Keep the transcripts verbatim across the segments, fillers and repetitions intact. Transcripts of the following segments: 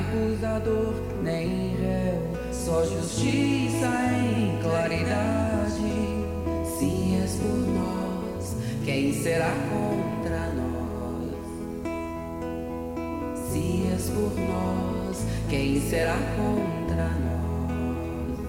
acusador, nem réu, só justiça em claridade. Se és por nós, quem será contra nós? Se és por nós, quem será contra nós?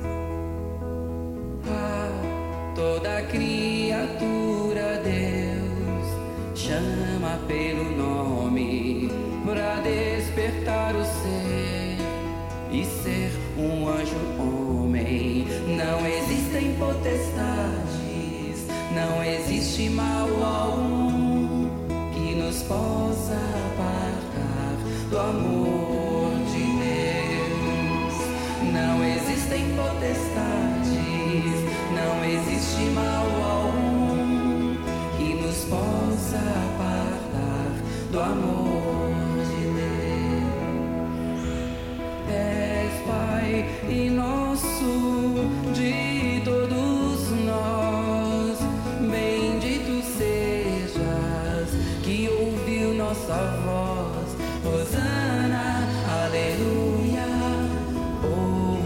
Ah, toda criatura Deus chama pelo nome, pra despertar o ser e ser um anjo homem. Não existem potestades, não existe mal algum que nos possa apartar do amor de Deus. Não existem potestades, não existe mal algum que nos possa apartar do amor de Deus. És Pai e nosso de todos nós, bendito sejas que ouviu nossa voz. Hosana, aleluia, oh,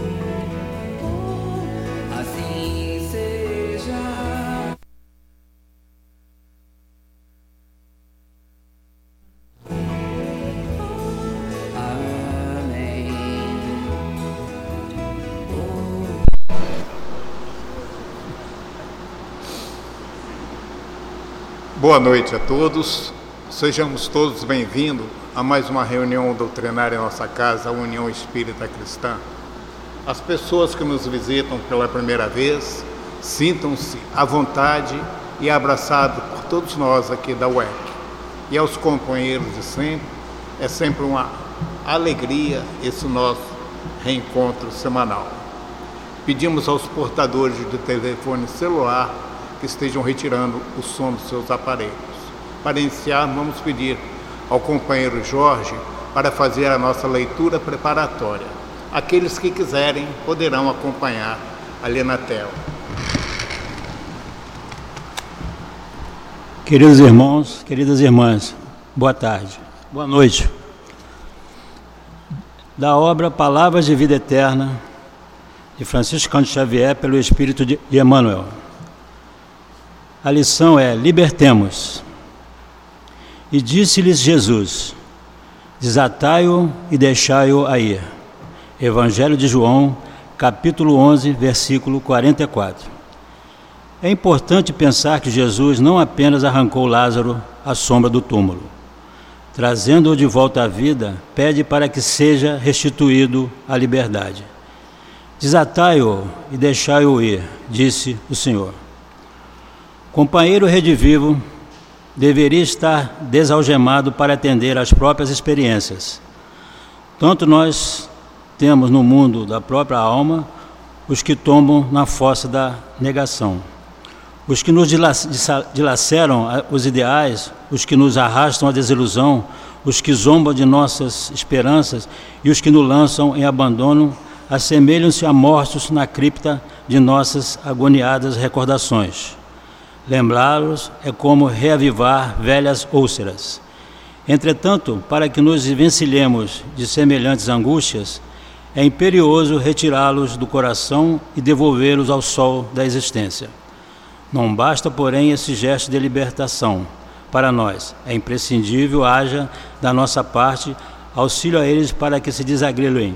oh, assim seja. Amém. Oh. Boa noite a todos. Sejamos todos bem-vindos a mais uma reunião doutrinária em nossa casa, a União Espírita Cristã. As pessoas que nos visitam pela primeira vez, sintam-se à vontade e abraçados por todos nós aqui da U E C. E aos companheiros de sempre, é sempre uma alegria esse nosso reencontro semanal. Pedimos aos portadores de telefone celular que estejam retirando o som dos seus aparelhos. Para iniciar, vamos pedir ao companheiro Jorge para fazer a nossa leitura preparatória. Aqueles que quiserem poderão acompanhar ali na tela. Queridos irmãos, queridas irmãs, boa tarde, boa noite. Da obra Palavras de Vida Eterna, de Francisco Cândido Xavier, pelo Espírito de Emmanuel. A lição é: libertemos. E disse-lhes Jesus: desatai-o e deixai-o aí. Evangelho de João, capítulo onze, versículo quarenta e quatro. É importante pensar que Jesus não apenas arrancou Lázaro à sombra do túmulo. Trazendo-o de volta à vida, pede para que seja restituído à liberdade. Desatai-o e deixai-o ir, disse o Senhor. Companheiro redivivo deveria estar desalgemado para atender às próprias experiências. Tanto nós temos no mundo da própria alma os que tombam na fossa da negação, os que nos dilaceram os ideais, os que nos arrastam à desilusão, os que zombam de nossas esperanças e os que nos lançam em abandono, assemelham-se a mortos na cripta de nossas agoniadas recordações. Lembrá-los é como reavivar velhas úlceras. Entretanto, para que nos vencilhemos de semelhantes angústias, é imperioso retirá-los do coração e devolvê-los ao sol da existência. Não basta, porém, esse gesto de libertação. Para nós, é imprescindível haja da nossa parte auxílio a eles para que se desagrilhem.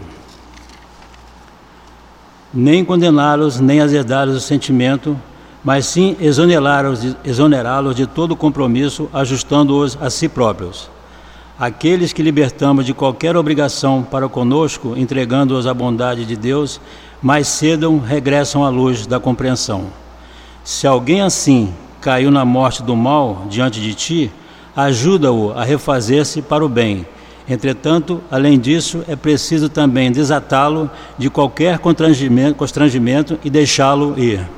Nem condená-los, nem azedá-los o sentimento, mas sim exonerá-los de, exonerá-los de todo compromisso, ajustando-os a si próprios. Aqueles que libertamos de qualquer obrigação para conosco, entregando-os à bondade de Deus, mais cedo regressam à luz da compreensão. Se alguém assim caiu na morte do mal diante de ti, ajuda-o a refazer-se para o bem. Entretanto, além disso, é preciso também desatá-lo de qualquer constrangimento, constrangimento e deixá-lo ir.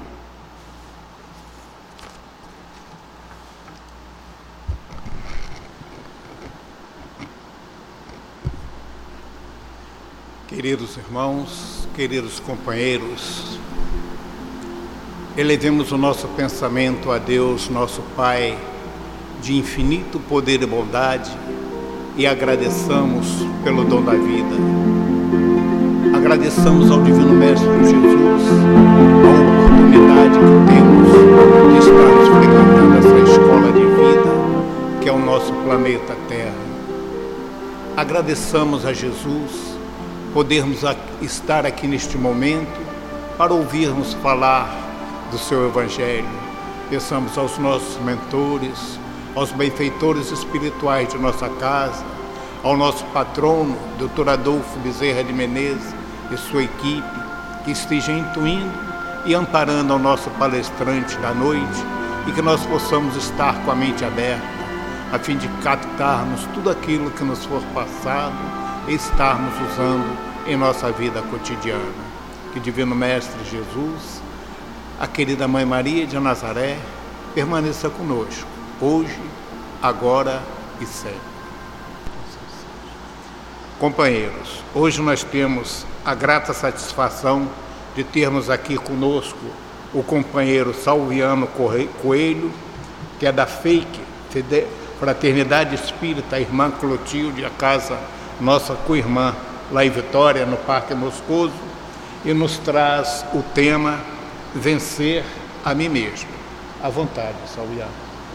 Queridos irmãos, queridos companheiros, elevemos o nosso pensamento a Deus, nosso Pai, de infinito poder e bondade, e agradeçamos pelo dom da vida. Agradeçamos ao Divino Mestre Jesus a oportunidade que temos de estarmos frequentando essa escola de vida, que é o nosso planeta Terra. Agradeçamos a Jesus podermos estar aqui neste momento para ouvirmos falar do seu Evangelho. Peçamos aos nossos mentores, aos benfeitores espirituais de nossa casa, ao nosso patrono, doutor Adolfo Bezerra de Menezes e sua equipe, que esteja intuindo e amparando ao nosso palestrante da noite, e que nós possamos estar com a mente aberta, a fim de captarmos tudo aquilo que nos for passado e estarmos usando em nossa vida cotidiana. Que Divino Mestre Jesus, a querida Mãe Maria de Nazaré, permaneça conosco, hoje, agora e sempre. Companheiros, hoje nós temos a grata satisfação de termos aqui conosco o companheiro Salviano Coelho, que é da FEIC, Fraternidade Espírita Irmã Clotilde, a casa nossa co-irmã lá em Vitória, no Parque Moscoso, e nos traz o tema Vencer a Mim Mesmo. À vontade, Salviano.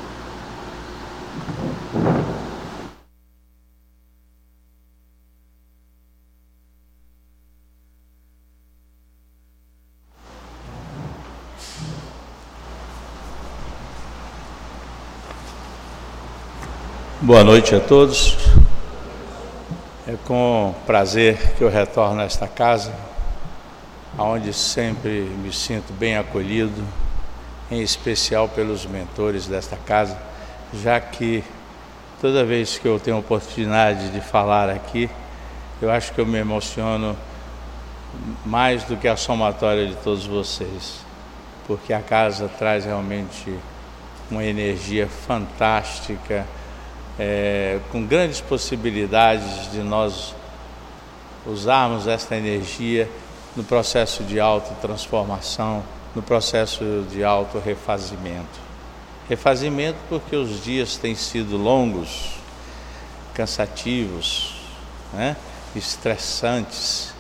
Boa noite a todos. É com prazer que eu retorno a esta casa, onde sempre me sinto bem acolhido, em especial pelos mentores desta casa, já que toda vez que eu tenho a oportunidade de falar aqui, eu acho que eu me emociono mais do que a somatória de todos vocês, porque a casa traz realmente uma energia fantástica, É, com grandes possibilidades de nós usarmos esta energia no processo de autotransformação, no processo de autorrefazimento. Refazimento porque os dias têm sido longos, cansativos, né? Estressantes,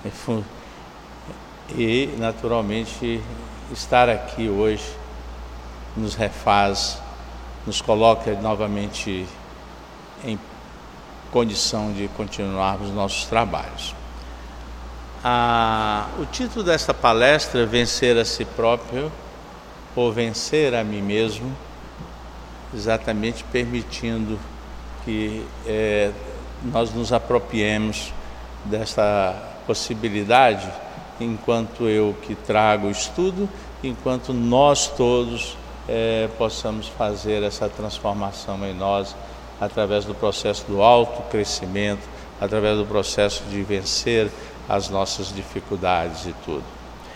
e naturalmente estar aqui hoje nos refaz, nos coloca novamente em condição de continuarmos nossos trabalhos. Ah, o título desta palestra é Vencer a Si Próprio ou Vencer a Mim Mesmo, exatamente permitindo que é, nós nos apropriemos desta possibilidade, enquanto eu que trago o estudo, enquanto nós todos é, possamos fazer essa transformação em nós, através do processo do autocrescimento, através do processo de vencer as nossas dificuldades e tudo.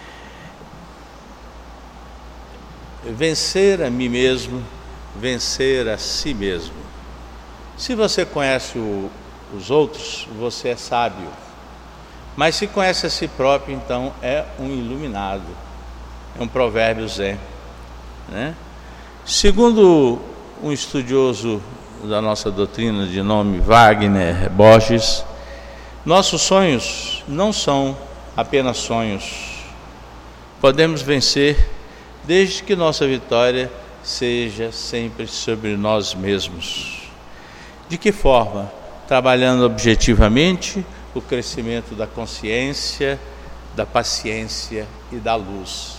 Vencer a mim mesmo, vencer a si mesmo. Se você conhece o, os outros, você é sábio. Mas se conhece a si próprio, então é um iluminado. É um provérbio zen, né? Segundo um estudioso da nossa doutrina de nome Wagner Borges, nossos sonhos não são apenas sonhos. Podemos vencer desde que nossa vitória seja sempre sobre nós mesmos. De que forma? Trabalhando objetivamente o crescimento da consciência, da paciência e da luz.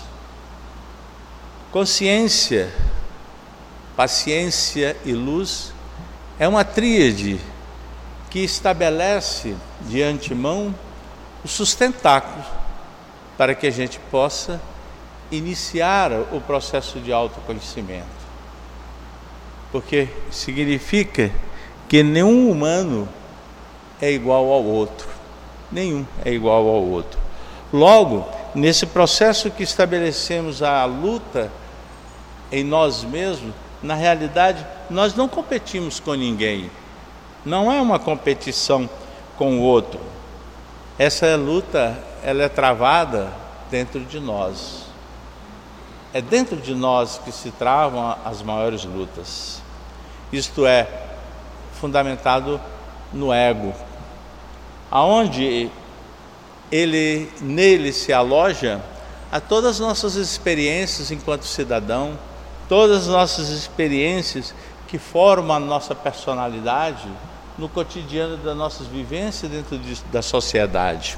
Consciência, paciência e luz é uma tríade que estabelece de antemão o sustentáculo para que a gente possa iniciar o processo de autoconhecimento. Porque significa que nenhum humano é igual ao outro. Nenhum é igual ao outro. Logo, nesse processo que estabelecemos a luta em nós mesmos, na realidade, nós não competimos com ninguém. Não é uma competição com o outro. Essa luta, ela é travada dentro de nós. É dentro de nós que se travam as maiores lutas. Isto é fundamentado no ego, aonde ele nele se aloja a todas as nossas experiências enquanto cidadão, todas as nossas experiências que formam a nossa personalidade no cotidiano das nossas vivências dentro de, da sociedade.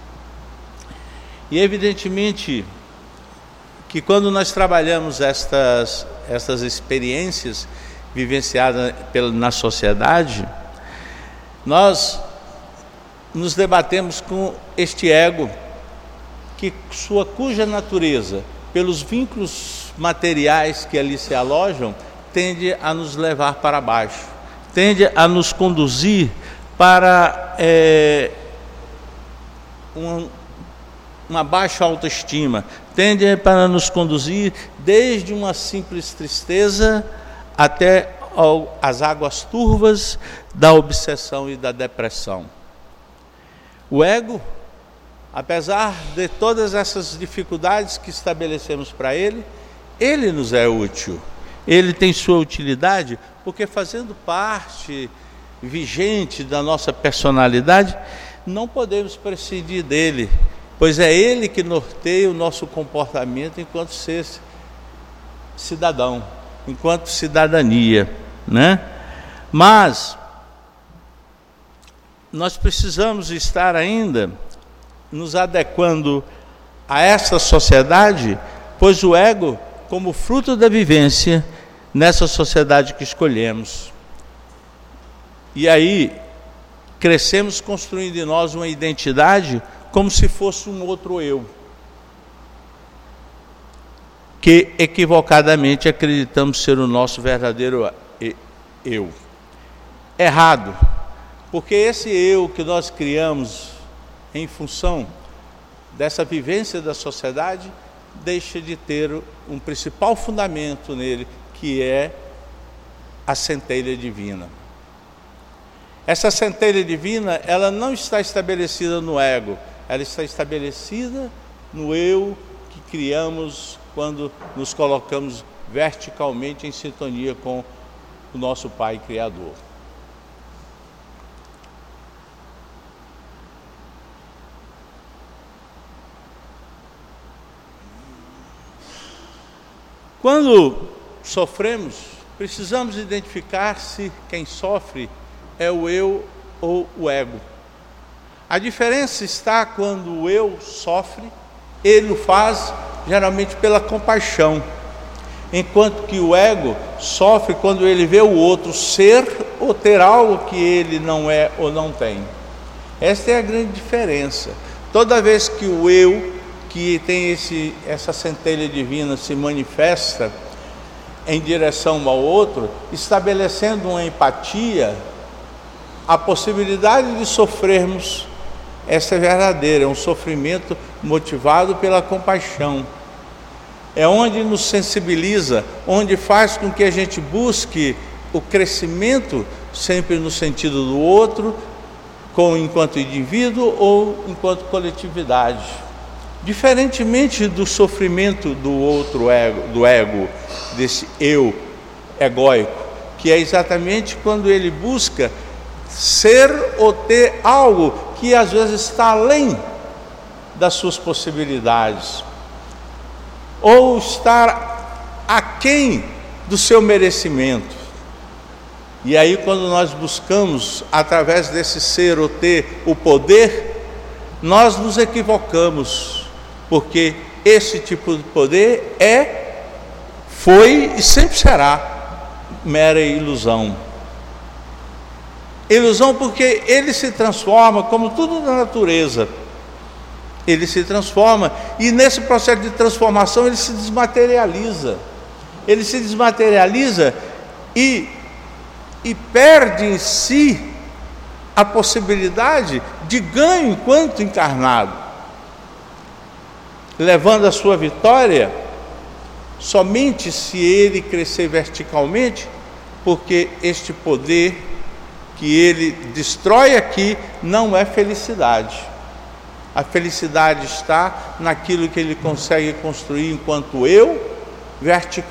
E evidentemente que quando nós trabalhamos estas, estas experiências vivenciadas pela, na sociedade, nós nos debatemos com este ego, que sua cuja natureza, pelos vínculos materiais que ali se alojam, tende a nos levar para baixo, tende a nos conduzir para é, um, uma baixa autoestima, tende para nos conduzir desde uma simples tristeza até ao, as águas turvas da obsessão e da depressão. O ego, apesar de todas essas dificuldades que estabelecemos para ele, ele nos é útil, ele tem sua utilidade, porque fazendo parte vigente da nossa personalidade, não podemos prescindir dele, pois é ele que norteia o nosso comportamento enquanto ser cidadão, enquanto cidadania, né? Mas nós precisamos estar ainda nos adequando a essa sociedade, pois o ego, como fruto da vivência nessa sociedade que escolhemos. E aí, crescemos construindo em nós uma identidade como se fosse um outro eu, que equivocadamente acreditamos ser o nosso verdadeiro eu. Errado, porque esse eu que nós criamos em função dessa vivência da sociedade, deixa de ter um principal fundamento nele, que é a centelha divina. Essa centelha divina, ela não está estabelecida no ego, ela está estabelecida no eu que criamos quando nos colocamos verticalmente em sintonia com o nosso Pai Criador. Quando sofremos, precisamos identificar se quem sofre é o eu ou o ego. A diferença está quando o eu sofre, ele o faz geralmente pela compaixão, enquanto que o ego sofre quando ele vê o outro ser ou ter algo que ele não é ou não tem. Esta é a grande diferença. Toda vez que o eu, que tem esse, essa centelha divina, se manifesta em direção ao outro, estabelecendo uma empatia, a possibilidade de sofrermos, essa é verdadeira, é um sofrimento motivado pela compaixão. É onde nos sensibiliza, onde faz com que a gente busque o crescimento sempre no sentido do outro, com, enquanto indivíduo ou enquanto coletividade. Diferentemente do sofrimento do outro ego, do ego, desse eu egóico, que é exatamente quando ele busca ser ou ter algo que às vezes está além das suas possibilidades, ou estar aquém do seu merecimento. E aí, quando nós buscamos, através desse ser ou ter o poder, nós nos equivocamos, porque esse tipo de poder é, foi e sempre será mera ilusão. Ilusão porque ele se transforma, como tudo na natureza, ele se transforma, e nesse processo de transformação ele se desmaterializa, ele se desmaterializa e, e perde em si a possibilidade de ganho enquanto encarnado, levando a sua vitória somente se ele crescer verticalmente, porque este poder que ele destrói aqui não é felicidade. A felicidade está naquilo que ele consegue construir enquanto eu,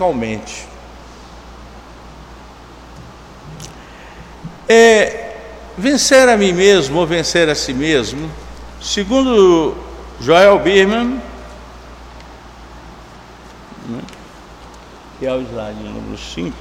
verticalmente. É, vencer a mim mesmo ou vencer a si mesmo, segundo Joel Biermann, que é o slide número cinco,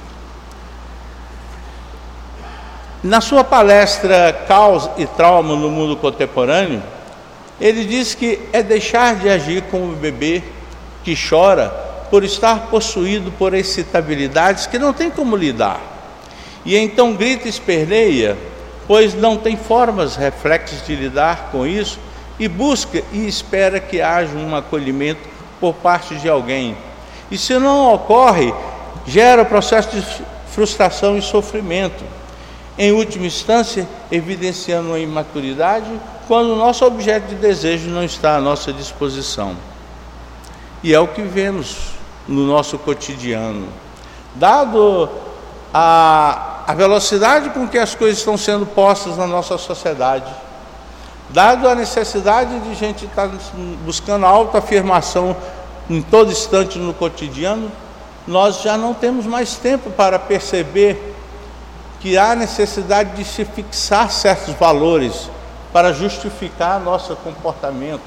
na sua palestra Caos e Trauma no Mundo Contemporâneo, ele diz que é deixar de agir como o bebê que chora por estar possuído por excitabilidades que não tem como lidar. E então grita e esperneia, pois não tem formas reflexas de lidar com isso, e busca e espera que haja um acolhimento por parte de alguém. E se não ocorre, gera processo de frustração e sofrimento. Em última instância, evidenciando uma imaturidade quando o nosso objeto de desejo não está à nossa disposição. E é o que vemos no nosso cotidiano. Dado a, a velocidade com que as coisas estão sendo postas na nossa sociedade, dado a necessidade de gente estar buscando a autoafirmação em todo instante no cotidiano, nós já não temos mais tempo para perceber que há necessidade de se fixar certos valores para justificar nosso comportamento.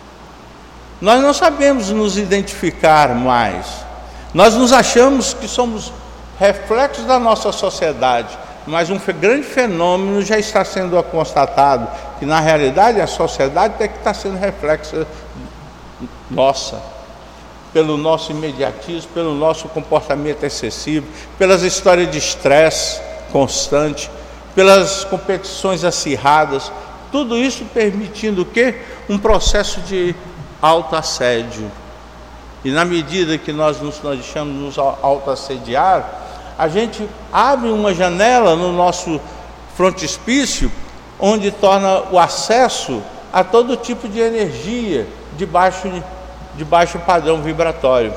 Nós não sabemos nos identificar mais. Nós nos achamos que somos reflexos da nossa sociedade, mas um grande fenômeno já está sendo constatado, que na realidade a sociedade é que está sendo reflexo nossa, pelo nosso imediatismo, pelo nosso comportamento excessivo, pelas histórias de estresse constante, pelas competições acirradas, tudo isso permitindo o quê? Um processo de autoassédio. E na medida que nós nos nós deixamos nos autoassediar, a gente abre uma janela no nosso frontispício, onde torna o acesso a todo tipo de energia de baixo, de baixo padrão vibratório.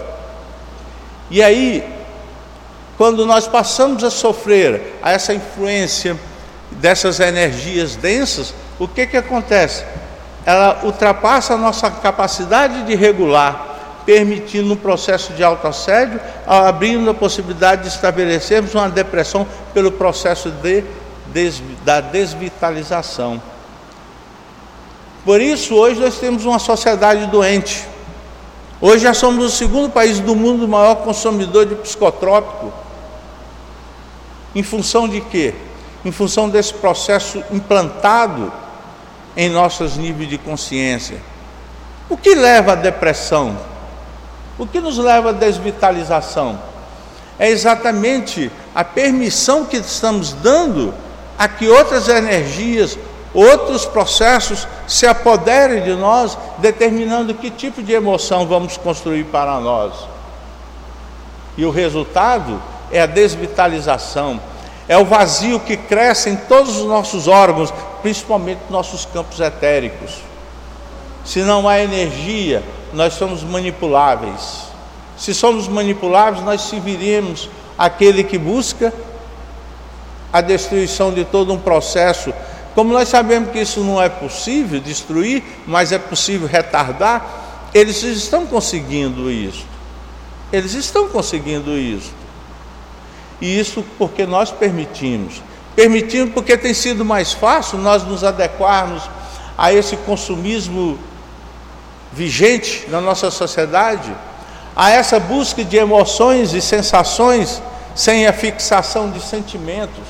E aí, quando nós passamos a sofrer a essa influência dessas energias densas, o que que acontece? Ela ultrapassa a nossa capacidade de regular, permitindo um processo de autoassédio, abrindo a possibilidade de estabelecermos uma depressão pelo processo de, des, da desvitalização. Por isso, hoje nós temos uma sociedade doente. Hoje já somos o segundo país do mundo maior consumidor de psicotrópico. Em função de quê? Em função desse processo implantado em nossos níveis de consciência. O que leva à depressão? O que nos leva à desvitalização? É exatamente a permissão que estamos dando a que outras energias, outros processos se apoderem de nós, determinando que tipo de emoção vamos construir para nós. E o resultado é a desvitalização, é o vazio que cresce em todos os nossos órgãos, principalmente nossos campos etéricos. Se não há energia, nós somos manipuláveis. Se somos manipuláveis, nós serviremos aquele que busca a destruição de todo um processo. Como nós sabemos que isso não é possível destruir, mas é possível retardar, eles estão conseguindo isso. Eles estão conseguindo isso. E isso porque nós permitimos. Permitimos porque tem sido mais fácil nós nos adequarmos a esse consumismo vigente na nossa sociedade, a essa busca de emoções e sensações sem a fixação de sentimentos.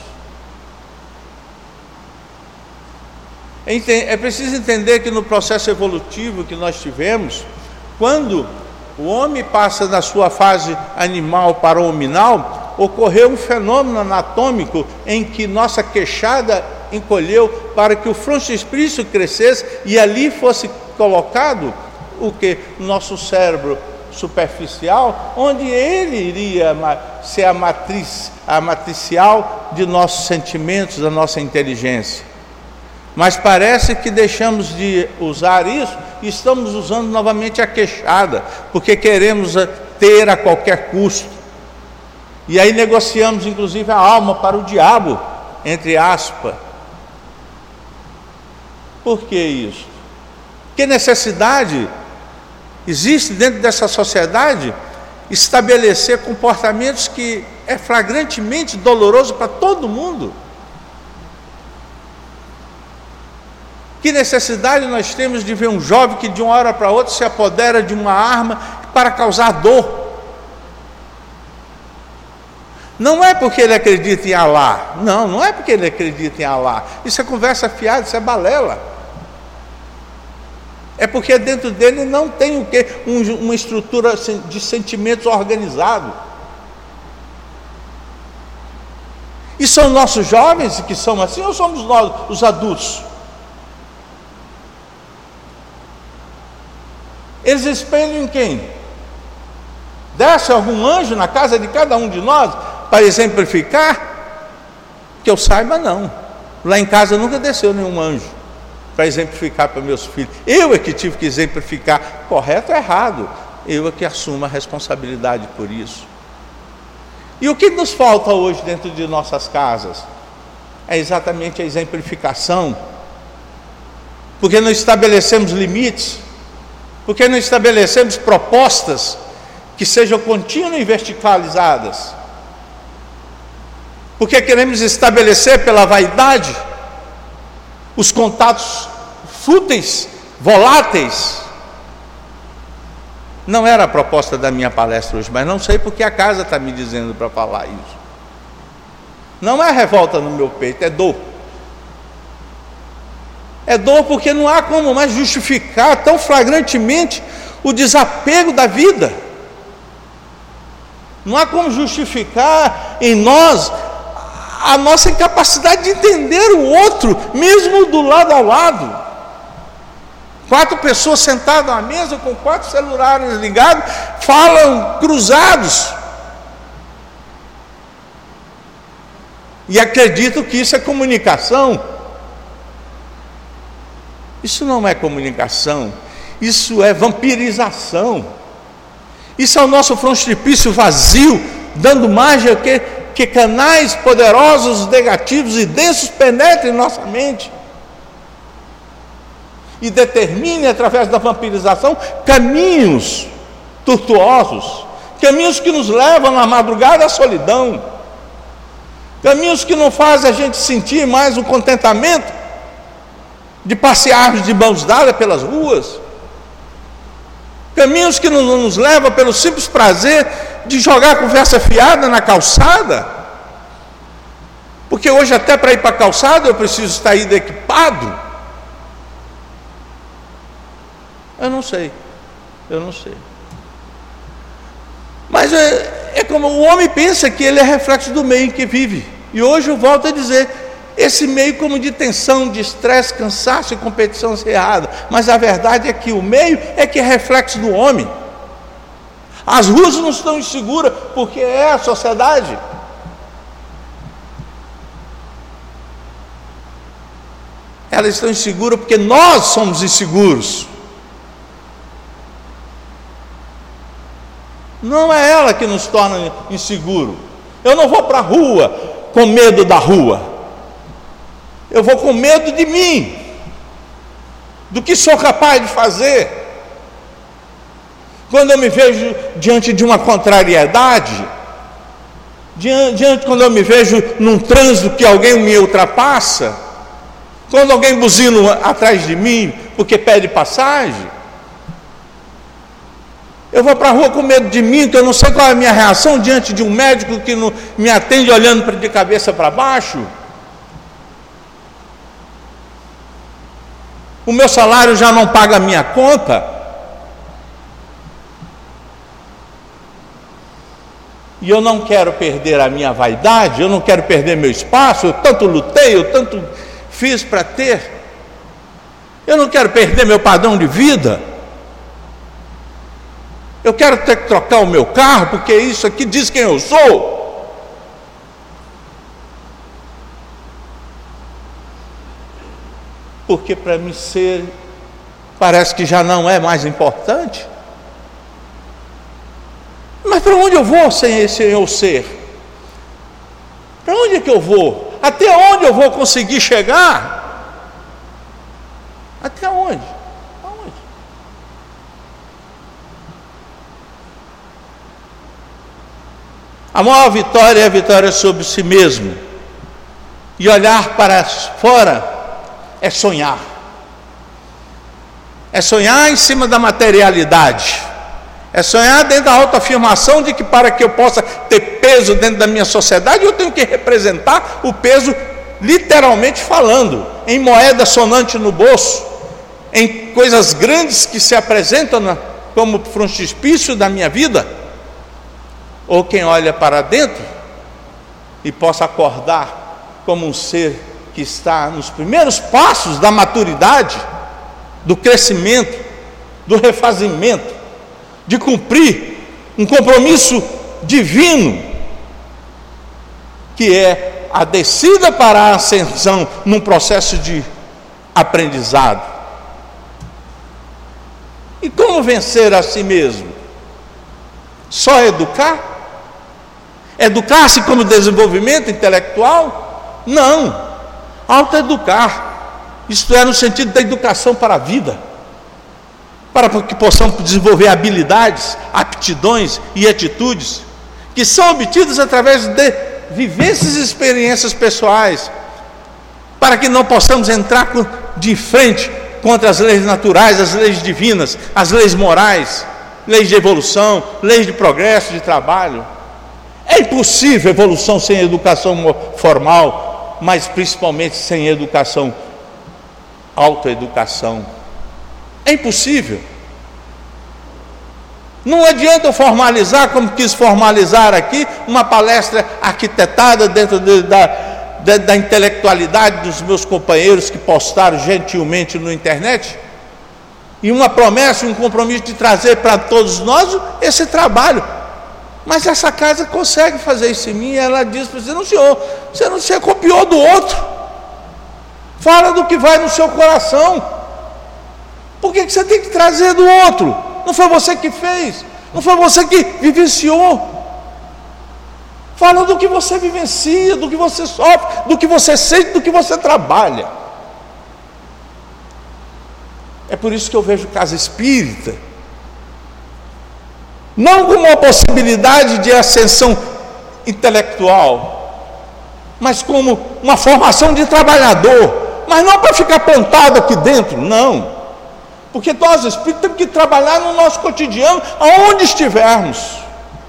É preciso entender que no processo evolutivo que nós tivemos, quando o homem passa da sua fase animal para o hominal, ocorreu um fenômeno anatômico em que nossa queixada encolheu para que o frontispício crescesse e ali fosse colocado o que? Nosso cérebro superficial, onde ele iria ser a matriz, a matricial de nossos sentimentos, da nossa inteligência. Mas parece que deixamos de usar isso e estamos usando novamente a queixada, porque queremos ter a qualquer custo. E aí negociamos inclusive a alma para o diabo, entre aspas. Por que isso? Que necessidade existe dentro dessa sociedade estabelecer comportamentos que é flagrantemente doloroso para todo mundo? Que necessidade nós temos de ver um jovem que de uma hora para outra se apodera de uma arma para causar dor? Não é porque ele acredita em Alá. Não, não é porque ele acredita em Alá. Isso é conversa fiada, isso é balela. É porque dentro dele não tem o quê? Um, uma estrutura de sentimentos organizado. E são nossos jovens que são assim, ou somos nós, os adultos? Eles espelham em quem? Desce algum anjo na casa de cada um de nós para exemplificar? Que eu saiba, não. Lá em casa nunca desceu nenhum anjo para exemplificar para meus filhos. Eu é que tive que exemplificar, correto ou errado. Eu é que assumo a responsabilidade por isso. E o que nos falta hoje dentro de nossas casas? É exatamente a exemplificação. Porque não estabelecemos limites, porque não estabelecemos propostas que sejam contínuas e verticalizadas, porque queremos estabelecer pela vaidade os contatos fúteis, voláteis. Não era a proposta da minha palestra hoje, mas não sei porque a casa está me dizendo para falar isso. Não é revolta no meu peito, é dor. É dor porque não há como mais justificar tão flagrantemente o desapego da vida. Não há como justificar em nós a nossa incapacidade de entender o outro, mesmo do lado a lado. Quatro pessoas sentadas à mesa com quatro celulares ligados, falam cruzados. E acreditam que isso é comunicação. Isso não é comunicação, isso é vampirização. Isso é o nosso frontispício vazio, dando margem a que, que canais poderosos, negativos e densos penetrem em nossa mente e determine, através da vampirização, caminhos tortuosos, caminhos que nos levam na madrugada à solidão, caminhos que não fazem a gente sentir mais o contentamento de passearmos de mãos dadas pelas ruas, caminhos que nos, nos levam pelo simples prazer de jogar conversa fiada na calçada, porque hoje até para ir para a calçada eu preciso estar indo equipado. Eu não sei, eu não sei. Mas é, é como o homem pensa que ele é reflexo do meio em que vive. E hoje eu volto a dizer, esse meio como de tensão, de estresse, cansaço e competição acirrada. Mas a verdade é que o meio é que é reflexo do homem. As ruas não estão inseguras porque é a sociedade. Elas estão inseguras porque nós somos inseguros. Não é ela que nos torna inseguro. Eu não vou para a rua com medo da rua. Eu vou com medo de mim, do que sou capaz de fazer. Quando eu me vejo diante de uma contrariedade, diante quando eu me vejo num trânsito que alguém me ultrapassa, quando alguém buzina atrás de mim porque pede passagem, eu vou para a rua com medo de mim, que eu não sei qual é a minha reação diante de um médico que não me atende olhando de cabeça para baixo. O meu salário já não paga a minha conta. E eu não quero perder a minha vaidade, eu não quero perder meu espaço, eu tanto lutei, eu tanto fiz para ter. Eu não quero perder meu padrão de vida. Eu quero ter que trocar o meu carro, porque isso aqui diz quem eu sou. Porque para mim ser, parece que já não é mais importante. Mas para onde eu vou sem esse eu ser? Para onde é que eu vou? Até onde eu vou conseguir chegar? Até onde? A maior vitória é a vitória sobre si mesmo. E olhar para fora é sonhar. é sonhar em cima da materialidade, é sonhar dentro da autoafirmação de que para que eu possa ter peso dentro da minha sociedade, eu tenho que representar o peso literalmente falando, em moeda sonante no bolso, em coisas grandes que se apresentam na, como frontispício da minha vida. Ou quem olha para dentro e possa acordar como um ser que está nos primeiros passos da maturidade, do crescimento, do refazimento, de cumprir um compromisso divino, que é a descida para a ascensão num processo de aprendizado. E como vencer a si mesmo? Só educar? Educar-se como desenvolvimento intelectual? Não. Autoeducar, isto é, no sentido da educação para a vida, para que possamos desenvolver habilidades, aptidões e atitudes que são obtidas através de vivências e experiências pessoais, para que não possamos entrar de frente contra as leis naturais, as leis divinas, as leis morais, leis de evolução, leis de progresso, de trabalho. É impossível evolução sem educação formal, mas principalmente sem educação, autoeducação. É impossível. Não adianta eu formalizar, como quis formalizar aqui, uma palestra arquitetada dentro de, da, de, da intelectualidade dos meus companheiros que postaram gentilmente na internet, e uma promessa, um compromisso de trazer para todos nós esse trabalho. Mas essa casa consegue fazer isso em mim, e ela diz para você: não, senhor, você não se copiou do outro, fala do que vai no seu coração. Por que você tem que trazer do outro? Não foi você que fez, não foi você que vivenciou. Fala do que você vivencia, do que você sofre, do que você sente, do que você trabalha. É por isso que eu vejo casa espírita não como uma possibilidade de ascensão intelectual, mas como uma formação de trabalhador, mas não para ficar plantado aqui dentro, não. Porque nós espíritos temos que trabalhar no nosso cotidiano, aonde estivermos,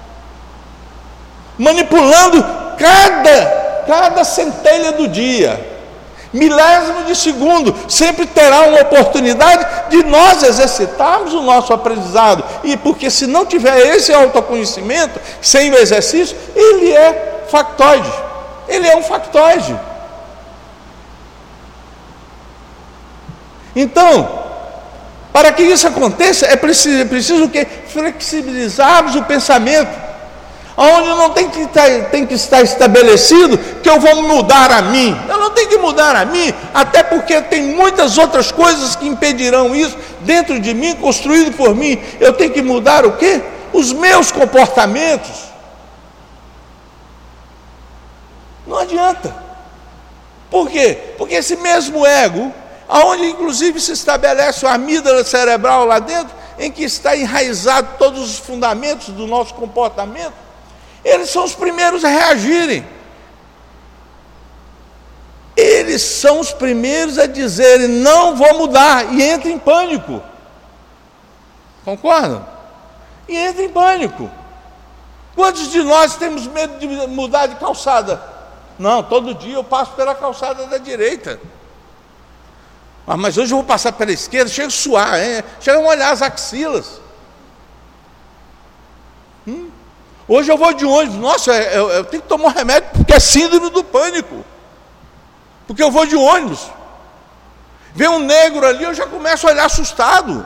manipulando cada, cada centelha do dia, milésimo de segundo, sempre terá uma oportunidade de nós exercitarmos o nosso aprendizado. E porque se não tiver esse autoconhecimento, sem o exercício, ele é factoide, ele é um factoide. Então, para que isso aconteça, é preciso, é preciso o quê? Flexibilizarmos o pensamento, onde não tem que, estar, tem que estar estabelecido que eu vou mudar a mim. Eu não tenho que mudar a mim, até porque tem muitas outras coisas que impedirão isso dentro de mim, construído por mim. Eu tenho que mudar o quê? Os meus comportamentos. Não adianta. Por quê? Porque esse mesmo ego, aonde inclusive se estabelece a amígdala cerebral lá dentro, em que está enraizado todos os fundamentos do nosso comportamento, eles são os primeiros a reagirem. Eles são os primeiros a dizerem: não vou mudar, e entra em pânico. Concordam? E entra em pânico. Quantos de nós temos medo de mudar de calçada? Não, todo dia eu passo pela calçada da direita. Ah, mas hoje eu vou passar pela esquerda, chega a suar, hein? Chega a molhar as axilas. Hum? Hoje eu vou de ônibus, nossa, eu, eu tenho que tomar um remédio porque é síndrome do pânico. Porque eu vou de ônibus. Vem um negro ali, eu já começo a olhar assustado.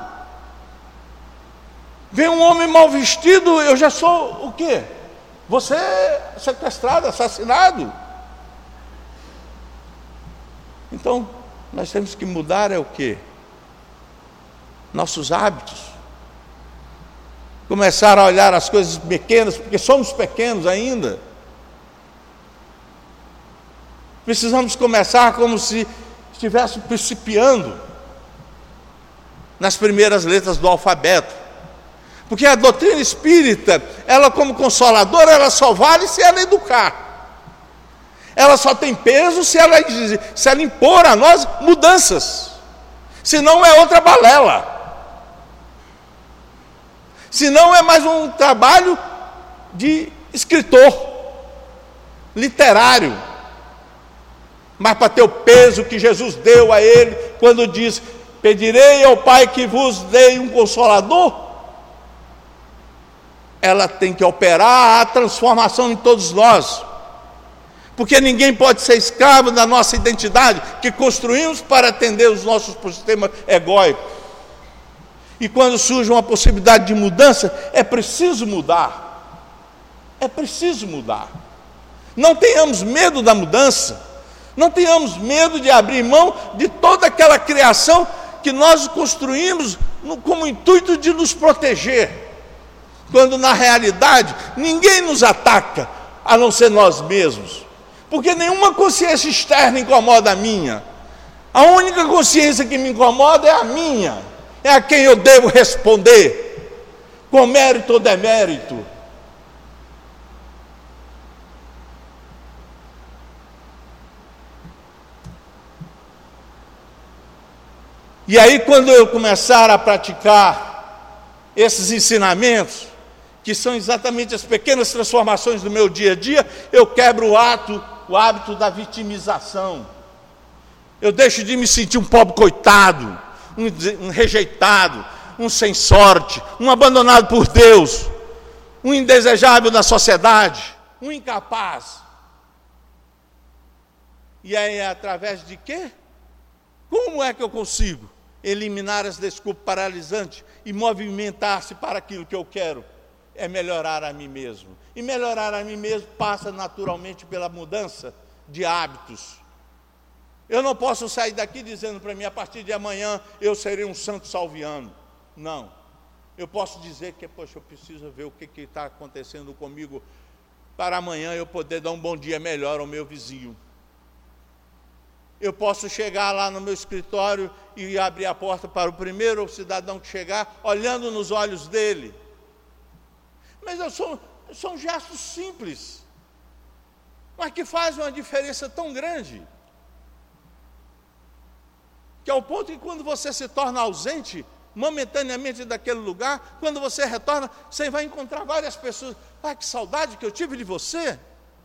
Vem um homem mal vestido, eu já sou o quê? Você é sequestrado, assassinado. Então, nós temos que mudar é o quê? Nossos hábitos. Começar a olhar as coisas pequenas, porque somos pequenos ainda. Precisamos começar como se estivéssemos principiando nas primeiras letras do alfabeto. Porque a doutrina espírita, ela como consoladora, ela só vale se ela educar. Ela só tem peso se ela, se ela impor a nós mudanças. Senão é outra balela. Senão é mais um trabalho de escritor, literário. Mas para ter o peso que Jesus deu a ele, quando diz, pedirei ao Pai que vos dê um Consolador, ela tem que operar a transformação em todos nós. Porque ninguém pode ser escravo da nossa identidade, que construímos para atender os nossos sistemas egóicos. E quando surge uma possibilidade de mudança, é preciso mudar. É preciso mudar. Não tenhamos medo da mudança. Não tenhamos medo de abrir mão de toda aquela criação que nós construímos no, como intuito de nos proteger. Quando na realidade ninguém nos ataca, a não ser nós mesmos. Porque nenhuma consciência externa incomoda a minha. A única consciência que me incomoda é a minha. É a quem eu devo responder, com mérito ou demérito. E aí, quando eu começar a praticar esses ensinamentos, que são exatamente as pequenas transformações do meu dia a dia, eu quebro o ato, o hábito da vitimização. Eu deixo de me sentir um pobre coitado, um, um rejeitado, um sem sorte, um abandonado por Deus, um indesejável na sociedade, um incapaz. E aí, através de quê? Como é que eu consigo eliminar as desculpas paralisantes e movimentar-se para aquilo que eu quero? É melhorar a mim mesmo. E melhorar a mim mesmo passa naturalmente pela mudança de hábitos. Eu não posso sair daqui dizendo para mim, a partir de amanhã eu serei um santo salviano. Não. Eu posso dizer que, poxa, eu preciso ver o que está acontecendo comigo para amanhã eu poder dar um bom dia melhor ao meu vizinho. Eu posso chegar lá no meu escritório e abrir a porta para o primeiro cidadão que chegar, olhando nos olhos dele. Mas eu sou, são gestos simples, mas que fazem uma diferença tão grande, que é o ponto que quando você se torna ausente, momentaneamente daquele lugar, quando você retorna, você vai encontrar várias pessoas. Ah, que saudade que eu tive de você.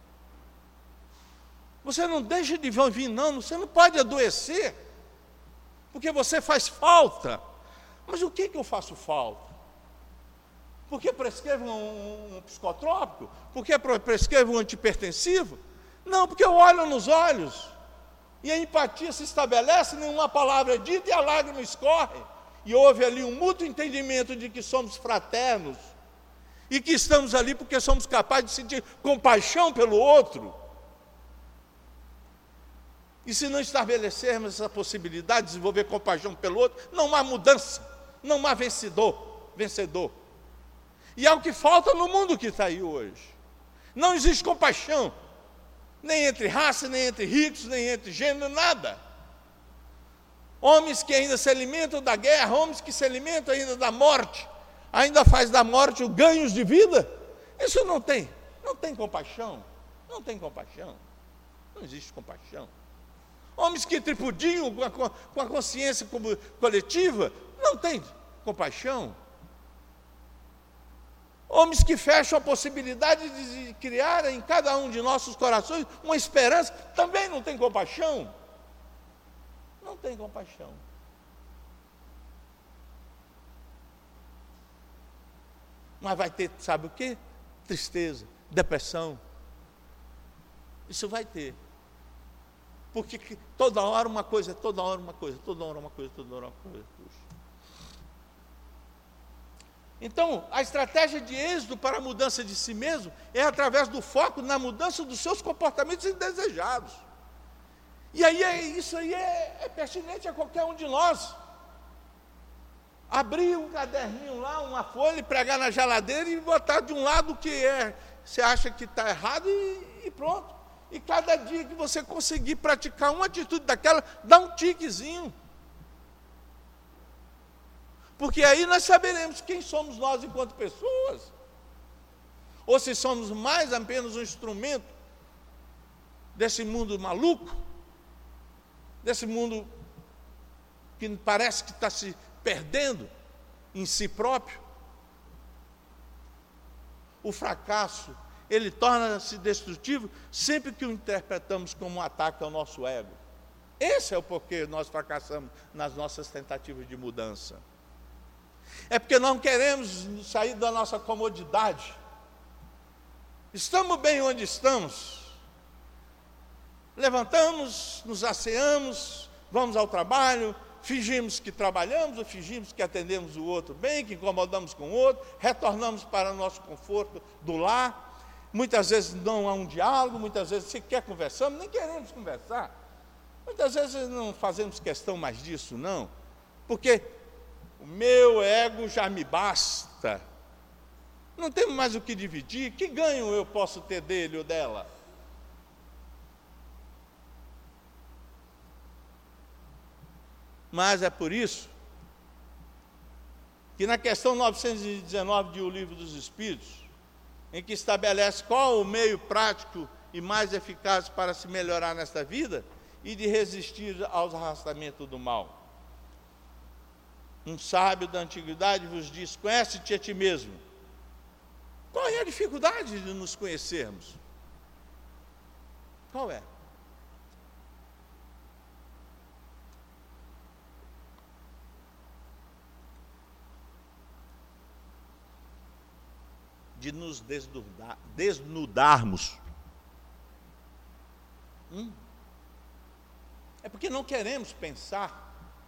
Você não deixa de vir, não, você não pode adoecer, porque você faz falta. Mas o que, que eu faço falta? Porque prescrevo um, um psicotrópico? Porque prescrevo um antipertensivo? Não, porque eu olho nos olhos, e a empatia se estabelece, nenhuma palavra é dita e a lágrima escorre, e houve ali um mútuo entendimento de que somos fraternos, e que estamos ali porque somos capazes de sentir compaixão pelo outro. E se não estabelecermos essa possibilidade de desenvolver compaixão pelo outro, não há mudança, não há vencedor, vencedor. E é o que falta no mundo que está aí hoje. Não existe compaixão, nem entre raça, nem entre ricos, nem entre gênero, nada. Homens que ainda se alimentam da guerra, homens que se alimentam ainda da morte, ainda faz da morte o ganhos de vida. Isso não tem, não tem compaixão, não tem compaixão, não existe compaixão. Homens que tripudiam com a, com a consciência coletiva, não tem compaixão. Homens que fecham a possibilidade de criar em cada um de nossos corações uma esperança, também não tem compaixão. Não tem compaixão. Mas vai ter, sabe o quê? Tristeza, depressão. Isso vai ter. Porque toda hora uma coisa, toda hora uma coisa, toda hora uma coisa, toda hora uma coisa. Então, a estratégia de êxito para a mudança de si mesmo é através do foco na mudança dos seus comportamentos indesejados. E aí, é, isso aí é, é pertinente a qualquer um de nós. Abrir um caderninho lá, uma folha, e pregar na geladeira e botar de um lado o que é, você acha que está errado e, e pronto. E cada dia que você conseguir praticar uma atitude daquela, dá um tiquezinho. Porque aí nós saberemos quem somos nós enquanto pessoas. Ou se somos mais apenas um instrumento desse mundo maluco, desse mundo que parece que está se perdendo em si próprio. o fracasso, ele torna-se destrutivo sempre que o interpretamos como um ataque ao nosso ego. Esse é o porquê nós fracassamos nas nossas tentativas de mudança. É porque não queremos sair da nossa comodidade. Estamos bem onde estamos. Levantamos, nos asseamos, vamos ao trabalho, fingimos que trabalhamos, ou fingimos que atendemos o outro bem, que incomodamos com o outro, retornamos para o nosso conforto do lar. Muitas vezes não há um diálogo, muitas vezes sequer conversamos, nem queremos conversar. Muitas vezes não fazemos questão mais disso, não, porque o meu ego já me basta. Não temos mais o que dividir. Que ganho eu posso ter dele ou dela? Mas é por isso que na questão novecentos e dezenove de O Livro dos Espíritos, em que estabelece qual o meio prático e mais eficaz para se melhorar nesta vida e de resistir aos arrastamentos do mal. Um sábio da antiguidade vos diz: conhece-te a ti mesmo. Qual é a dificuldade de nos conhecermos? Qual é? De nos desnudar, desnudarmos. Hum? É porque não queremos pensar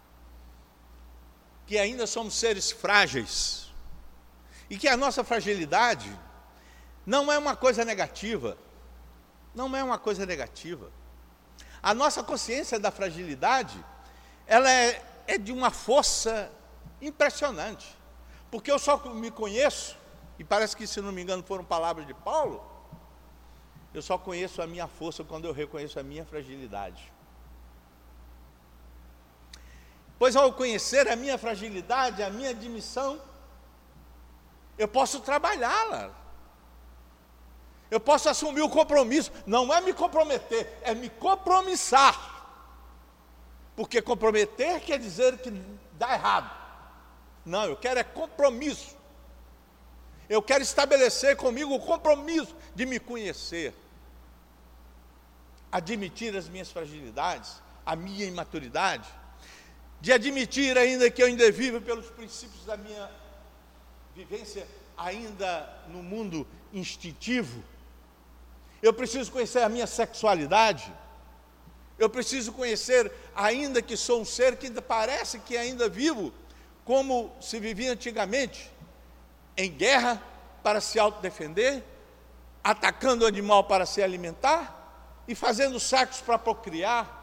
que ainda somos seres frágeis e que a nossa fragilidade não é uma coisa negativa. Não é uma coisa negativa. A nossa consciência da fragilidade, ela é, é de uma força impressionante, porque eu só me conheço. E parece que, se não me engano, foram palavras de Paulo. Eu só conheço a minha força quando eu reconheço a minha fragilidade. Pois ao conhecer a minha fragilidade, a minha admissão, eu posso trabalhá-la. Eu posso assumir o compromisso. Não é me comprometer, é me compromissar. Porque comprometer quer dizer que dá errado. Não, eu quero é compromisso. Eu quero estabelecer comigo o compromisso de me conhecer, admitir as minhas fragilidades, a minha imaturidade, de admitir ainda que eu ainda vivo pelos princípios da minha vivência, ainda no mundo instintivo. Eu preciso conhecer a minha sexualidade. Eu preciso conhecer, ainda que sou um ser que parece que ainda vivo, como se vivia antigamente, em guerra para se autodefender, atacando o animal para se alimentar e fazendo sacos para procriar.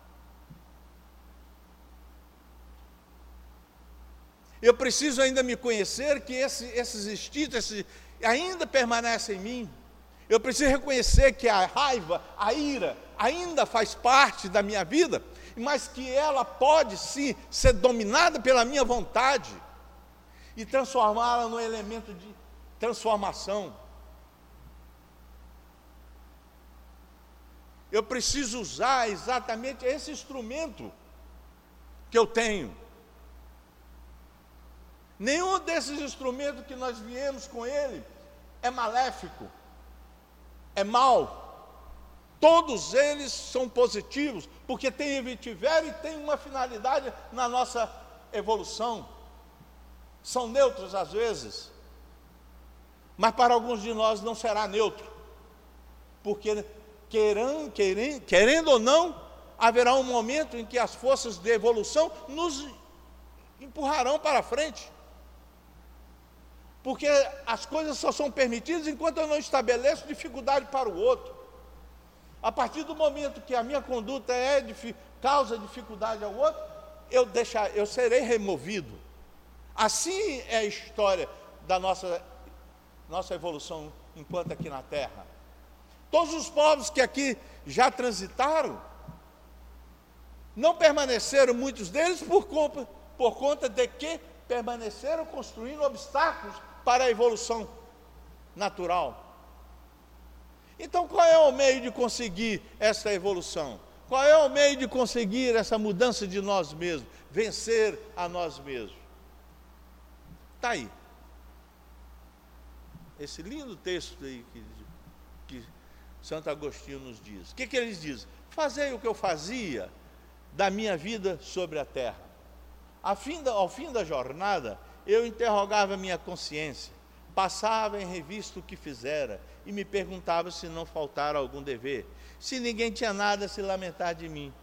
Eu preciso ainda me conhecer que esse, esses instintos esse, ainda permanecem em mim. Eu preciso reconhecer que a raiva, a ira, ainda faz parte da minha vida, mas que ela pode sim ser dominada pela minha vontade e transformá-la num elemento de transformação. Eu preciso usar exatamente esse instrumento que eu tenho. Nenhum desses instrumentos que nós viemos com ele é maléfico, é mau. Todos eles são positivos, porque tem, tiveram e tem uma finalidade na nossa evolução. São neutros às vezes, mas para alguns de nós não será neutro, porque querendo, querendo, querendo ou não, haverá um momento em que as forças de evolução nos empurrarão para frente, porque as coisas só são permitidas enquanto eu não estabeleço dificuldade para o outro. A partir do momento que a minha conduta é de, causa dificuldade ao outro, eu, deixar, eu serei removido. Assim é a história da nossa, nossa evolução enquanto aqui na Terra. Todos os povos que aqui já transitaram, não permaneceram, muitos deles, por conta, por conta de que permaneceram construindo obstáculos para a evolução natural. Então, qual é o meio de conseguir essa evolução? Qual é o meio de conseguir essa mudança de nós mesmos? Vencer a nós mesmos. Está aí. esse lindo texto aí que, que Santo Agostinho nos diz. O que, que eles dizem? Fazei o que eu fazia da minha vida sobre a terra. Ao fim da, ao fim da jornada, eu interrogava minha consciência, passava em revista o que fizera e me perguntava se não faltara algum dever, se ninguém tinha nada a se lamentar de mim.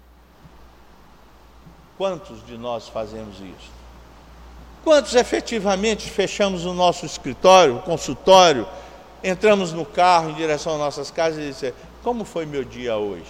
Quantos de nós fazemos isso? Quantos efetivamente fechamos o nosso escritório, o consultório, entramos no carro em direção às nossas casas e dizemos: como foi meu dia hoje?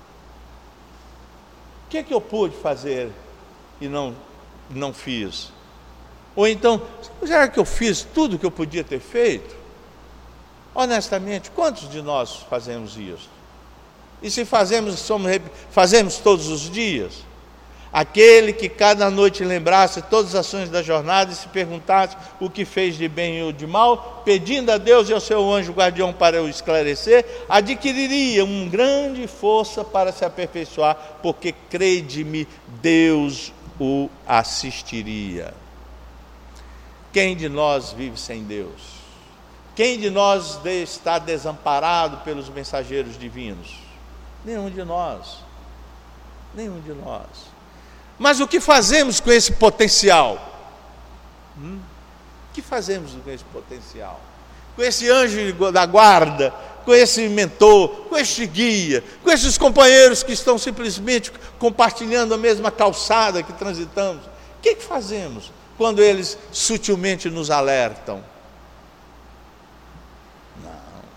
O que é que eu pude fazer e não, não fiz? Ou então, será que eu fiz tudo que eu podia ter feito? Honestamente, quantos de nós fazemos isso? E se fazemos, somos, fazemos todos os dias? Aquele que cada noite lembrasse todas as ações da jornada e se perguntasse o que fez de bem ou de mal, pedindo a Deus e ao seu anjo guardião para o esclarecer, adquiriria uma grande força para se aperfeiçoar, porque, crede-me, Deus o assistiria. Quem de nós vive sem Deus? Quem de nós está desamparado pelos mensageiros divinos? Nenhum de nós. Nenhum de nós. Mas o que fazemos com esse potencial? Hum? O que fazemos com esse potencial? Com esse anjo da guarda, com esse mentor, com este guia, com esses companheiros que estão simplesmente compartilhando a mesma calçada que transitamos. O que fazemos quando eles sutilmente nos alertam? Não.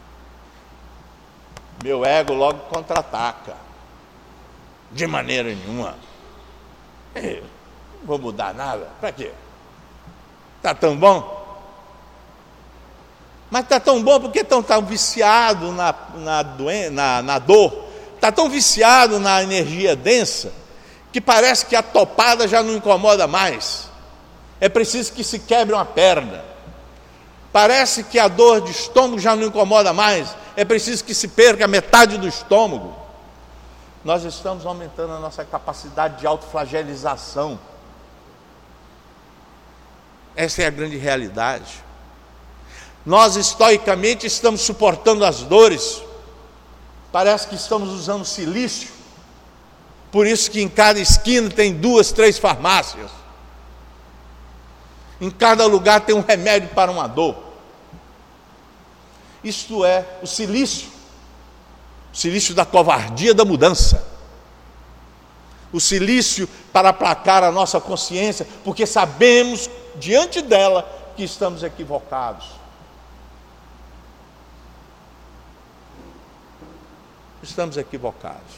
Meu ego logo contra-ataca. De maneira nenhuma. Eu não vou mudar nada. Para quê? Está tão bom? Mas está tão bom porque estão tão viciado na, na, doen- na, na dor, está tão viciado na energia densa, que parece que a topada já não incomoda mais. É preciso que se quebre uma perna. Parece que a dor de estômago já não incomoda mais. É preciso que se perca metade do estômago. Nós estamos aumentando a nossa capacidade de autoflagelização. Essa é a grande realidade. Nós estoicamente estamos suportando as dores. Parece que estamos usando silício. Por isso que em cada esquina tem duas, três farmácias. Em cada lugar tem um remédio para uma dor. Isto é o silício. O silício da covardia da mudança. O silício para aplacar a nossa consciência, porque sabemos diante dela que estamos equivocados. Estamos equivocados.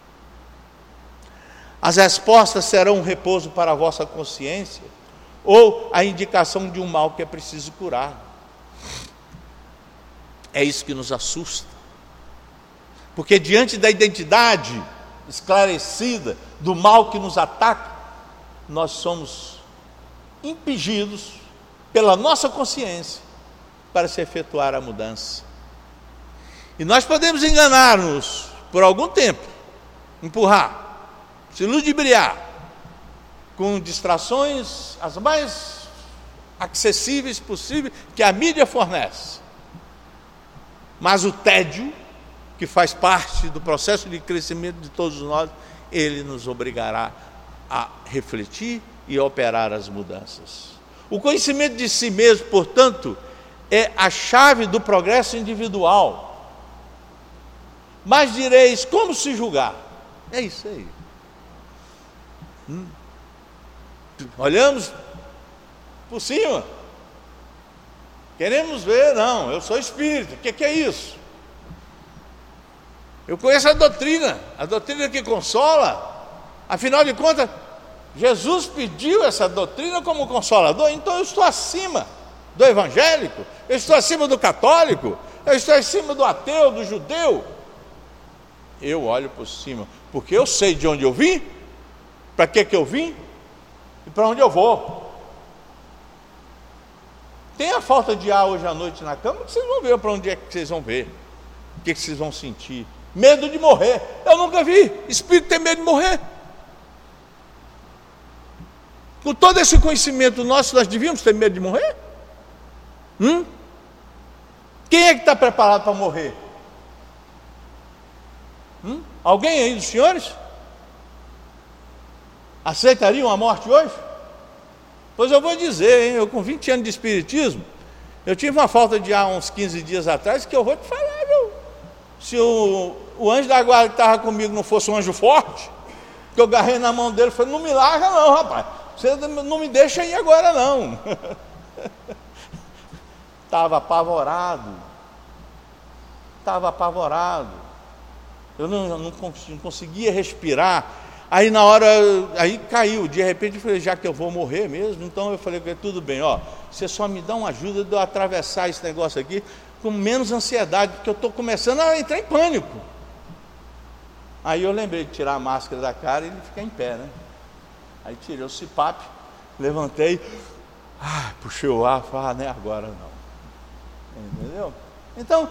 As respostas serão um repouso para a vossa consciência, ou a indicação de um mal que é preciso curar. É isso que nos assusta. Porque diante da identidade esclarecida do mal que nos ataca, nós somos impedidos pela nossa consciência para se efetuar a mudança. E nós podemos enganar-nos por algum tempo, empurrar, se ludibriar com distrações as mais acessíveis possíveis que a mídia fornece. Mas o tédio, que faz parte do processo de crescimento de todos nós, ele nos obrigará a refletir e a operar as mudanças. O conhecimento de si mesmo, portanto, é a chave do progresso individual. Mas direis, como se julgar? É isso aí. Hum. Olhamos por cima. Queremos ver, não, eu sou espírita, o que, que é isso? Eu conheço a doutrina, a doutrina que consola. Afinal de contas, Jesus pediu essa doutrina como consolador, então eu estou acima do evangélico, eu estou acima do católico, eu estou acima do ateu, do judeu. Eu olho por cima, porque eu sei de onde eu vim, para que que eu vim e para onde eu vou. Tem a falta de ar hoje à noite na cama, que vocês vão ver para onde é que vocês vão ver, o que, que vocês vão sentir. Medo de morrer. Eu nunca vi espírito ter medo de morrer. Com todo esse conhecimento nosso, nós devíamos ter medo de morrer? Hum? Quem é que está preparado para morrer? Hum? Alguém aí dos senhores? Aceitariam a morte hoje? Pois eu vou dizer, hein? Eu com vinte anos de espiritismo, eu tive uma falta de ar uns quinze dias atrás, que eu vou te falar, viu? Se o, o anjo da guarda que estava comigo não fosse um anjo forte, que eu agarrei na mão dele e falei, não me larga não, rapaz, você não me deixa aí agora não. Estava apavorado, estava apavorado, eu não, eu não, não conseguia respirar. Aí na hora, aí caiu, de repente eu falei, já que eu vou morrer mesmo, então eu falei, tudo bem, ó, você só me dá uma ajuda de eu atravessar esse negócio aqui com menos ansiedade, porque eu estou começando a entrar em pânico. Aí eu lembrei de tirar a máscara da cara e ele ficar em pé, né? Aí tirei o cipape, levantei, ah, puxei o ar, falei, ah, não é agora não. Entendeu? Então,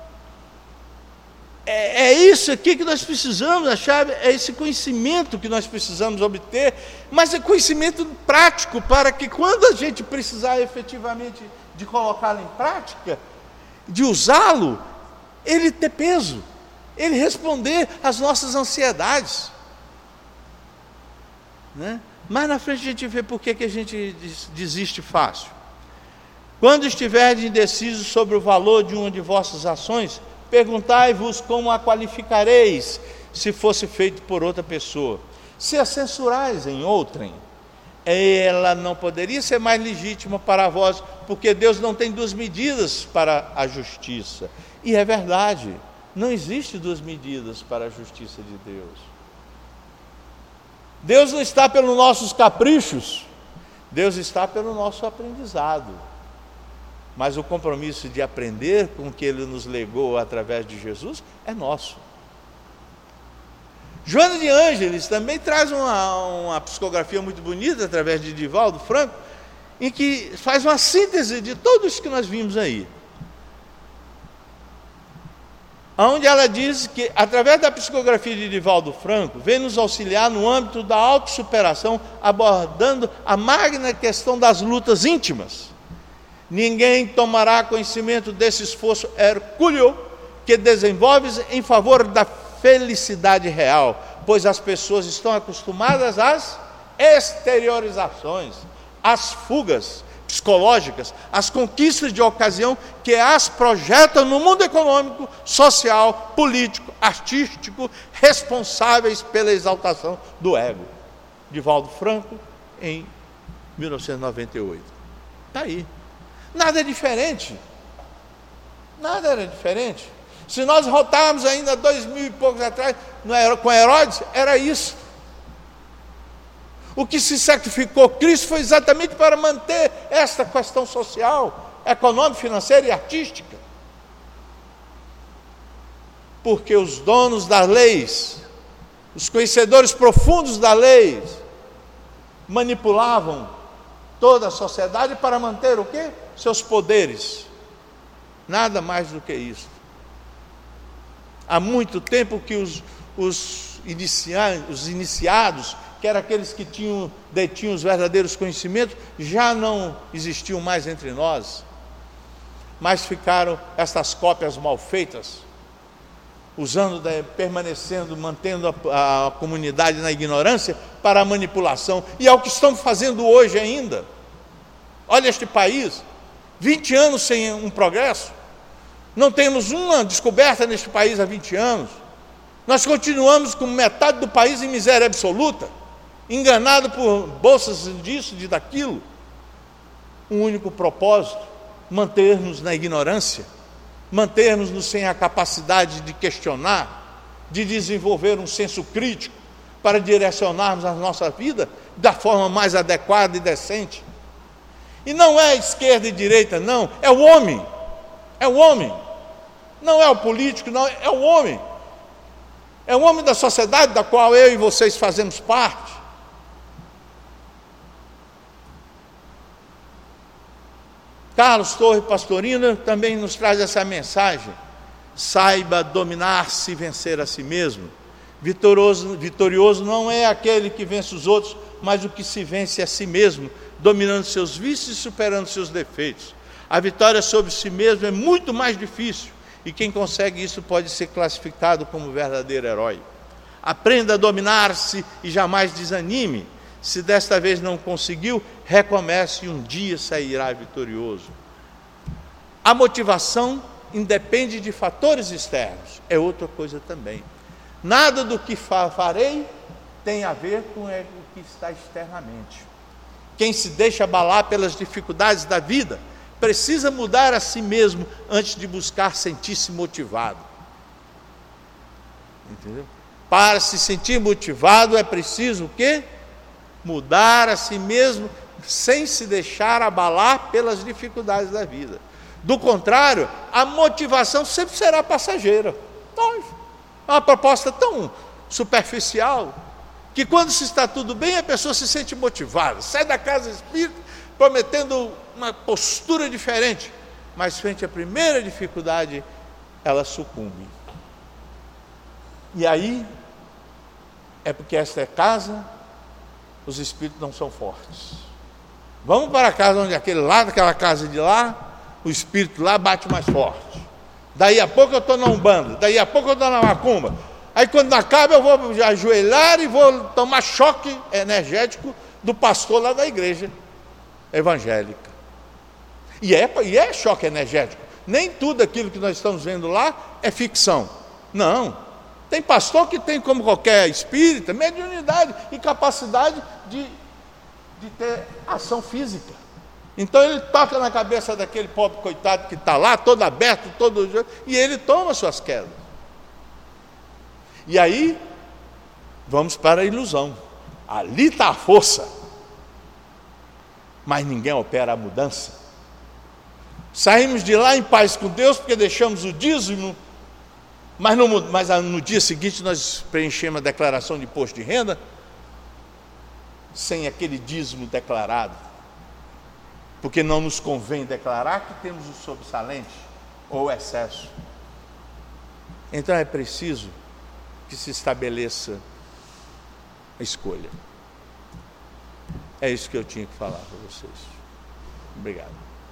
É, é isso aqui que nós precisamos, a chave é esse conhecimento que nós precisamos obter, mas é conhecimento prático, para que quando a gente precisar efetivamente de colocá-lo em prática, de usá-lo, ele ter peso, ele responder às nossas ansiedades, né? Mais na frente a gente vê por que que a gente desiste fácil. Quando estiverdes indecisos sobre o valor de uma de vossas ações, perguntai-vos como a qualificareis, se fosse feito por outra pessoa. Se a censurais em outrem, ela não poderia ser mais legítima para vós, porque Deus não tem duas medidas para a justiça. E é verdade, não existe duas medidas para a justiça de Deus. Deus não está pelos nossos caprichos, Deus está pelo nosso aprendizado. Mas o compromisso de aprender com o que Ele nos legou através de Jesus é nosso. Joana de Ângeles também traz uma, uma psicografia muito bonita, através de Divaldo Franco, em que faz uma síntese de tudo isso que nós vimos aí. Onde ela diz que, através da psicografia de Divaldo Franco, vem nos auxiliar no âmbito da autossuperação, abordando a magna questão das lutas íntimas. Ninguém tomará conhecimento desse esforço hercúleo que desenvolves em favor da felicidade real, pois as pessoas estão acostumadas às exteriorizações, às fugas psicológicas, às conquistas de ocasião que as projetam no mundo econômico, social, político, artístico, responsáveis pela exaltação do ego. Divaldo Franco, em mil novecentos e noventa e oito. Está aí. Nada é diferente, nada era diferente. Se nós voltarmos ainda dois mil e poucos atrás, com Herodes, era isso. O que se sacrificou Cristo foi exatamente para manter esta questão social, econômica, financeira e artística. Porque os donos das leis, os conhecedores profundos da lei, manipulavam toda a sociedade para manter o quê? Seus poderes. Nada mais do que isso. Há muito tempo que os, os, inicia, os iniciados, que eram aqueles que tinham, detinham os verdadeiros conhecimentos, já não existiam mais entre nós, mas ficaram estas cópias mal feitas, usando, permanecendo, mantendo a, a comunidade na ignorância para a manipulação, e é o que estão fazendo hoje ainda. Olha este país, vinte anos sem um progresso, não temos uma descoberta neste país há vinte anos, nós continuamos com metade do país em miséria absoluta, enganado por bolsas disso, de daquilo. Um único propósito: manter-nos na ignorância, manter-nos sem a capacidade de questionar, de desenvolver um senso crítico para direcionarmos a nossa vida da forma mais adequada e decente. E não é esquerda e direita, não, é o homem, é o homem, não é o político, não, é o homem, é o homem da sociedade da qual eu e vocês fazemos parte. Carlos Torres Pastorino também nos traz essa mensagem: saiba dominar-se e vencer a si mesmo. Vitorioso, vitorioso não é aquele que vence os outros, mas o que se vence a si mesmo, dominando seus vícios e superando seus defeitos. A vitória sobre si mesmo é muito mais difícil, e quem consegue isso pode ser classificado como verdadeiro herói. Aprenda a dominar-se e jamais desanime. Se desta vez não conseguiu, recomece e um dia sairá vitorioso. A motivação independe de fatores externos, é outra coisa também. Nada do que farei tem a ver com o que está externamente. Quem se deixa abalar pelas dificuldades da vida precisa mudar a si mesmo antes de buscar sentir-se motivado. Entendeu? Para se sentir motivado é preciso o quê? Mudar a si mesmo sem se deixar abalar pelas dificuldades da vida. Do contrário, a motivação sempre será passageira. É uma proposta tão superficial que quando se está tudo bem, a pessoa se sente motivada, sai da casa espírita prometendo uma postura diferente, mas frente à primeira dificuldade, ela sucumbe. E aí, é porque esta é casa, os espíritos não são fortes. Vamos para a casa onde aquele lá, daquela casa de lá, o espírito lá bate mais forte. Daí a pouco eu estou na Umbanda, daí a pouco eu estou na Macumba. Aí quando acaba eu vou ajoelhar e vou tomar choque energético do pastor lá da igreja evangélica. E é, e é choque energético. Nem tudo aquilo que nós estamos vendo lá é ficção. Não. Tem pastor que tem, como qualquer espírita, mediunidade e capacidade de, de ter ação física. Então ele toca na cabeça daquele pobre coitado que está lá, todo aberto, todo e ele toma suas quedas. E aí, vamos para a ilusão. Ali está a força. Mas ninguém opera a mudança. Saímos de lá em paz com Deus, porque deixamos o dízimo, mas no, mas no dia seguinte nós preenchemos a declaração de imposto de renda, sem aquele dízimo declarado. Porque não nos convém declarar que temos o sobressalente ou o excesso. Então é preciso que se estabeleça a escolha. É isso que eu tinha que falar para vocês. Obrigado.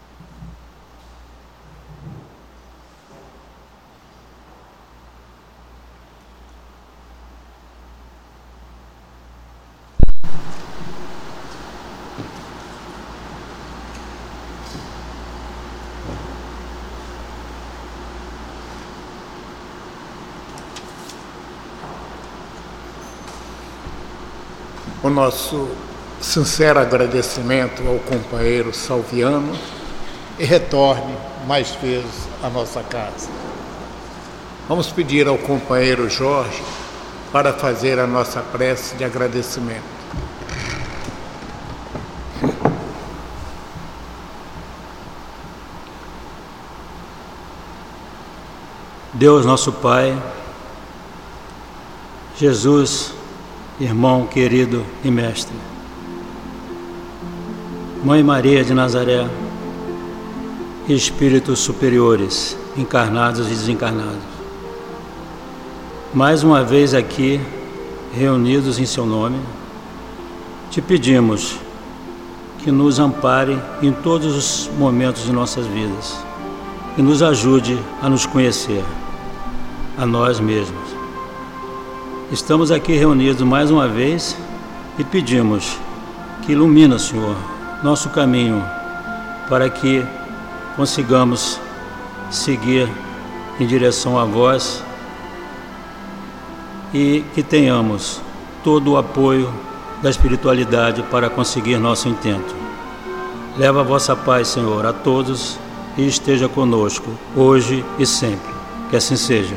O nosso sincero agradecimento ao companheiro Salviano e retorne mais vezes à nossa casa. Vamos pedir ao companheiro Jorge para fazer a nossa prece de agradecimento. Deus nosso Pai, Jesus, irmão querido e mestre, Mãe Maria de Nazaré, espíritos superiores, encarnados e desencarnados, mais uma vez aqui, reunidos em seu nome, te pedimos que nos ampare em todos os momentos de nossas vidas e nos ajude a nos conhecer, a nós mesmos. Estamos aqui reunidos mais uma vez e pedimos que ilumine, Senhor, nosso caminho para que consigamos seguir em direção a vós e que tenhamos todo o apoio da espiritualidade para conseguir nosso intento. Leva a vossa paz, Senhor, a todos e esteja conosco, hoje e sempre. Que assim seja.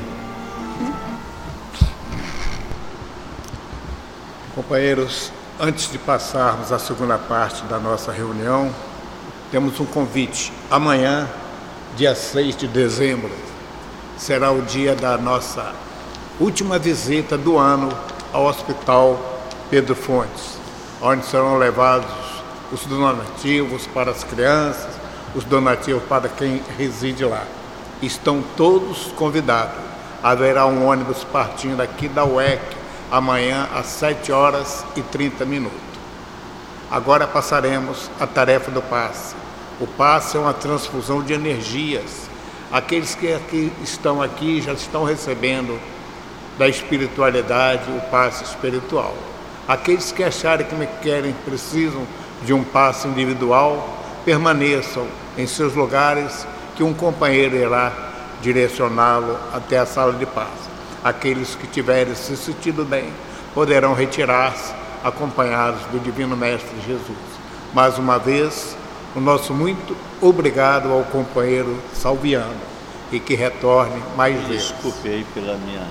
Companheiros, antes de passarmos à segunda parte da nossa reunião, temos um convite. Amanhã, dia seis de dezembro, será o dia da nossa última visita do ano ao Hospital Pedro Fontes, onde serão levados os donativos para as crianças, os donativos para quem reside lá. Estão todos convidados. Haverá um ônibus partindo aqui da U E C amanhã às sete horas e trinta minutos. Agora passaremos à tarefa do passe. O passe é uma transfusão de energias. Aqueles que aqui estão aqui já estão recebendo da espiritualidade o passe espiritual. Aqueles que acharem que querem, precisam de um passe individual, permaneçam em seus lugares, que um companheiro irá direcioná-lo até a sala de passe. Aqueles que tiverem se sentido bem poderão retirar-se acompanhados do Divino Mestre Jesus. Mais uma vez, o nosso muito obrigado ao companheiro Salviano e que retorne mais vezes. Desculpe aí pela minha...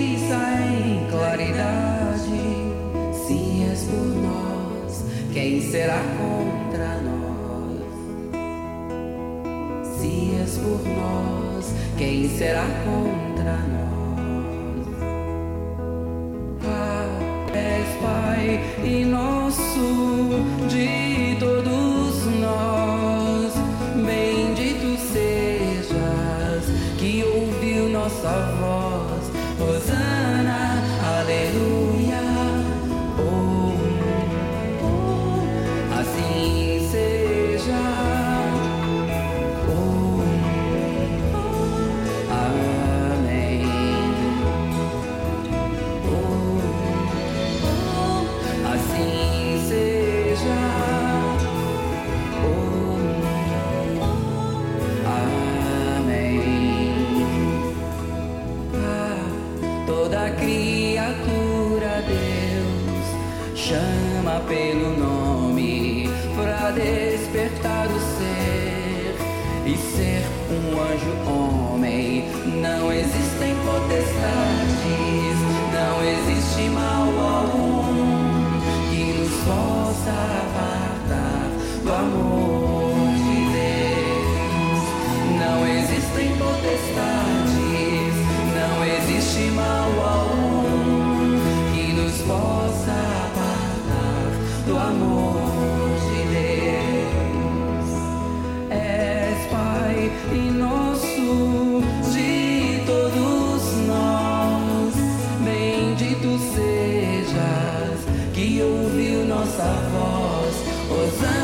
justiça em claridade. Se és por nós, quem será contra nós? Se és por nós, quem será contra nós? Ah, és Pai e nosso de todos nós. Bendito sejas que ouviu nossa voz. Hosana, aleluia. Oh, oh, assim seja. Oh, oh, amém. Oh, oh, assim seja. Oh, amém. Ah, toda criatura Deus chama pelo nome para despertar o ser e ser um anjo homem. Não existem potestades, não existe mal algum que nos possa apartar do amor de Deus. Não existem potestades, não existe mal algum que nos possa apartar do amor de Deus. És Pai e nosso de todos nós. Bendito sejas que ouviu nossa voz. Hosana.